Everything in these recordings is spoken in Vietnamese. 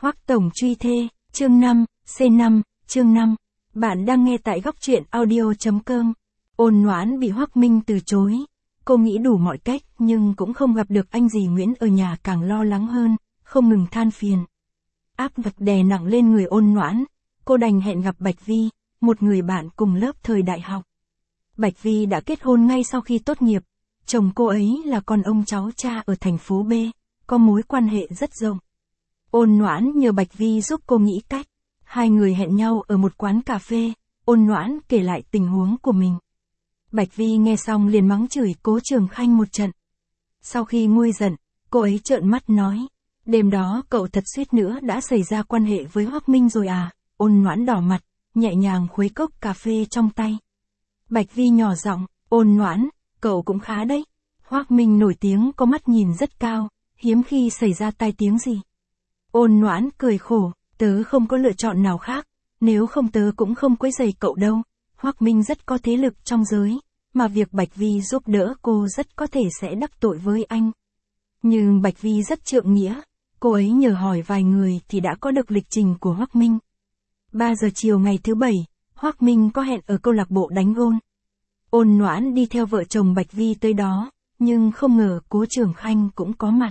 Hoắc Tổng truy thê, chương 5, C5, chương 5. Bạn đang nghe tại góc truyện audio.com. Ôn Noãn bị Hoắc Minh từ chối. Cô nghĩ đủ mọi cách nhưng cũng không gặp được anh dì Nguyễn ở nhà, càng lo lắng hơn, không ngừng than phiền. Áp lực đè nặng lên người Ôn Noãn, cô đành hẹn gặp Bạch Vi, một người bạn cùng lớp thời đại học. Bạch Vi đã kết hôn ngay sau khi tốt nghiệp, chồng cô ấy là con ông cháu cha ở thành phố B, có mối quan hệ rất rộng. Ôn Noãn nhờ Bạch Vi giúp cô nghĩ cách. Hai người hẹn nhau ở một quán cà phê, Ôn Noãn kể lại tình huống của mình. Bạch Vi nghe xong liền mắng chửi Cố Trường Khanh một trận. Sau khi nguôi giận, cô ấy trợn mắt nói, đêm đó cậu thật suýt nữa đã xảy ra quan hệ với Hoắc Minh rồi à? Ôn Noãn đỏ mặt, nhẹ nhàng khuấy cốc cà phê trong tay. Bạch Vi nhỏ giọng, Ôn Noãn, cậu cũng khá đấy. Hoắc Minh nổi tiếng có mắt nhìn rất cao, hiếm khi xảy ra tai tiếng gì. Ôn Noãn cười khổ, tớ không có lựa chọn nào khác, nếu không tớ cũng không quấy rầy cậu đâu. Hoắc Minh rất có thế lực trong giới, mà việc Bạch Vi giúp đỡ cô rất có thể sẽ đắc tội với anh. Nhưng Bạch Vi rất trượng nghĩa, cô ấy nhờ hỏi vài người thì đã có được lịch trình của Hoắc Minh. 3 giờ chiều ngày thứ Bảy, Hoắc Minh có hẹn ở câu lạc bộ đánh gôn. Ôn Noãn đi theo vợ chồng Bạch Vi tới đó, nhưng không ngờ Cố Trường Khanh cũng có mặt.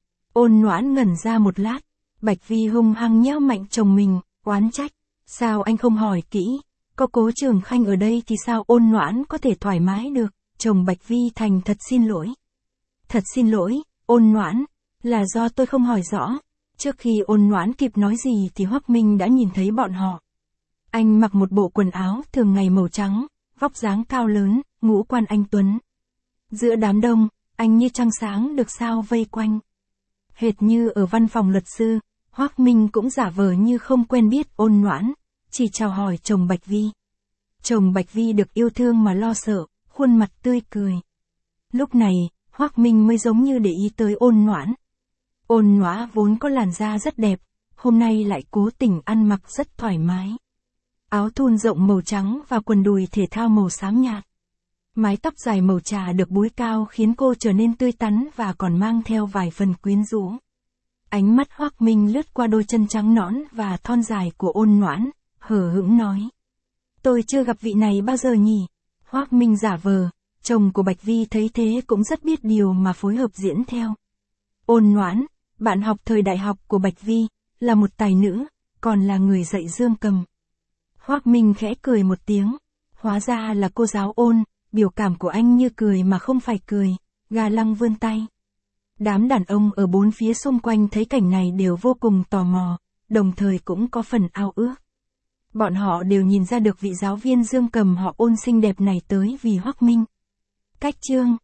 Ôn Noãn ngẩn ra một lát, Bạch Vi hung hăng nhéo mạnh chồng mình, oán trách. Sao anh không hỏi kỹ, có Cố Trường Khanh ở đây thì sao Ôn Noãn có thể thoải mái được? Chồng Bạch Vi thành thật xin lỗi. Thật xin lỗi, Ôn Noãn, là do tôi không hỏi rõ. Trước khi Ôn Noãn kịp nói gì thì Hoắc Minh đã nhìn thấy bọn họ. Anh mặc một bộ quần áo thường ngày màu trắng, vóc dáng cao lớn, ngũ quan anh tuấn. Giữa đám đông, anh như trăng sáng được sao vây quanh. Hệt như ở văn phòng luật sư, Hoắc Minh cũng giả vờ như không quen biết Ôn Noãn, chỉ chào hỏi chồng Bạch Vi. Chồng Bạch Vi được yêu thương mà lo sợ, khuôn mặt tươi cười. Lúc này, Hoắc Minh mới giống như để ý tới Ôn Noãn. Ôn Noãn vốn có làn da rất đẹp, hôm nay lại cố tình ăn mặc rất thoải mái. Áo thun rộng màu trắng và quần đùi thể thao màu xám nhạt. Mái tóc dài màu trà được búi cao khiến cô trở nên tươi tắn và còn mang theo vài phần quyến rũ. Ánh mắt Hoắc Minh lướt qua đôi chân trắng nõn và thon dài của Ôn Noãn, hờ hững nói. Tôi chưa gặp vị này bao giờ nhỉ? Hoắc Minh giả vờ, chồng của Bạch Vi thấy thế cũng rất biết điều mà phối hợp diễn theo. Ôn Noãn, bạn học thời đại học của Bạch Vi, là một tài nữ, còn là người dạy dương cầm. Hoắc Minh khẽ cười một tiếng, hóa ra là cô giáo Ôn, biểu cảm của anh như cười mà không phải cười, ga lăng vươn tay. Đám đàn ông ở bốn phía xung quanh thấy cảnh này đều vô cùng tò mò, đồng thời cũng có phần ao ước. Bọn họ đều nhìn ra được vị giáo viên dương cầm họ Ôn xinh đẹp này tới vì Hoắc Minh. Cách chương